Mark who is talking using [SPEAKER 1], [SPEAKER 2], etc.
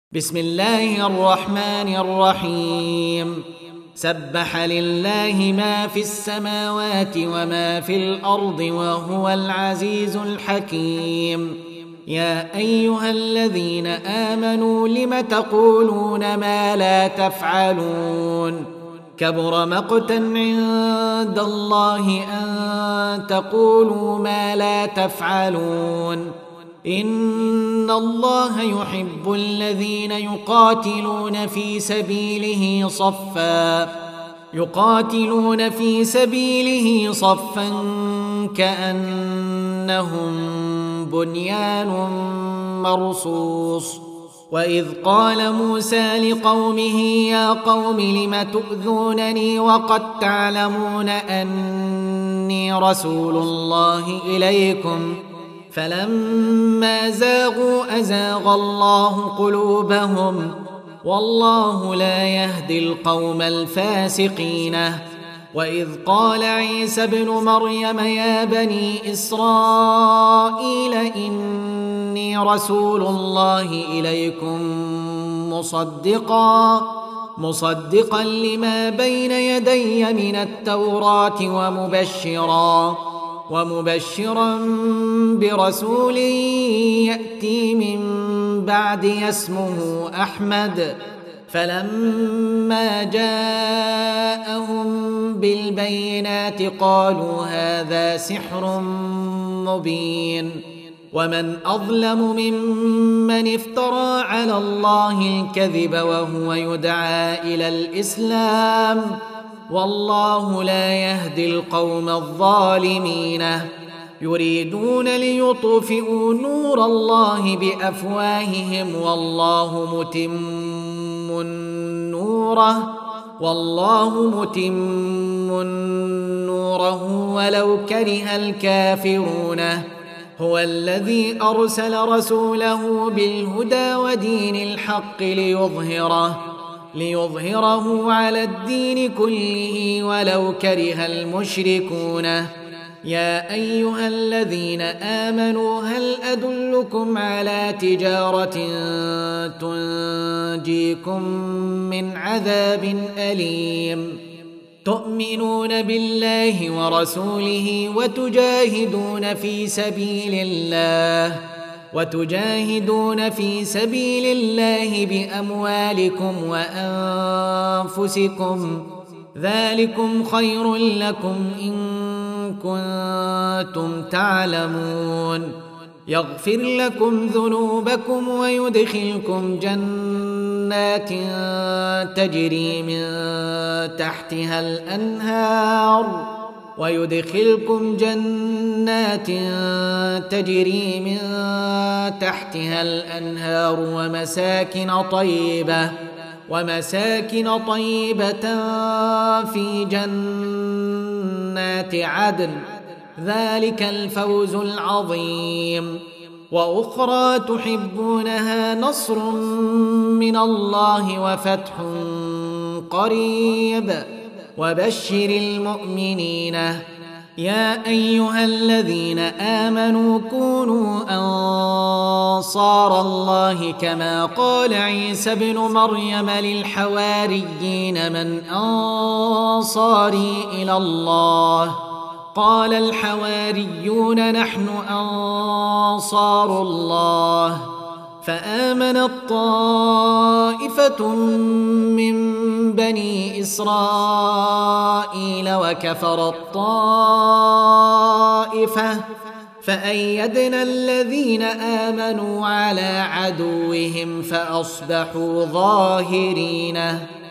[SPEAKER 1] بسم الله الرحمن الرحيم. سبح لله ما في السماوات وما في الأرض وهو العزيز الحكيم. يا أيها الذين آمنوا لم تقولون ما لا تفعلون؟ كبر مقتا عند الله أن تقولوا ما لا تفعلون. إن الله يحب الذين يقاتلون في سبيله صفا كأنهم بنيان مرصوص. وإذ قال موسى لقومه يا قوم لم تؤذونني وقد تعلمون أني رسول الله إليكم فلما زاغوا أزاغ الله قلوبهم والله لا يهدي القوم الفاسقين. وإذ قال عيسى ابن مريم يا بني إسرائيل إني رسول الله إليكم مصدقا لما بين يدي من التوراة ومبشرا برسول يأتي من بعدي اسمه أحمد. فلما جاءهم بالبينات قالوا هذا سحر مبين. ومن أظلم ممن افترى على الله الكذب وهو يدعى إلى الإسلام والله لا يهدي القوم الظالمين. يريدون ليطفئوا نور الله بأفواههم والله متم نوره ولو كره الكافرون. هو الذي أرسل رسوله بالهدى ودين الحق ليظهره على الدين كله ولو كره المشركون. يا أيها الذين آمنوا هل أدلكم على تجارة تنجيكم من عذاب أليم؟ تؤمنون بالله ورسوله وتجاهدون في سبيل الله بأموالكم وأنفسكم ذلكم خير لكم إن كنتم تعلمون. يغفر لكم ذنوبكم ويدخلكم جنات تجري من تحتها الأنهار ومساكن طيبة في جنات عدن ذلك الفوز العظيم. وأخرى تحبونها نصر من الله وفتح قريب وبشر المؤمنين. يا أيها الذين آمنوا كونوا أنصار الله كما قال عيسى ابن مريم للحواريين من أنصاري إلى الله؟ قال الحواريون نحن أنصار الله. فآمنت طائفة من بني إسرائيل وكفرت طائفة فأيدنا الذين آمنوا على عدوهم فأصبحوا ظاهرين.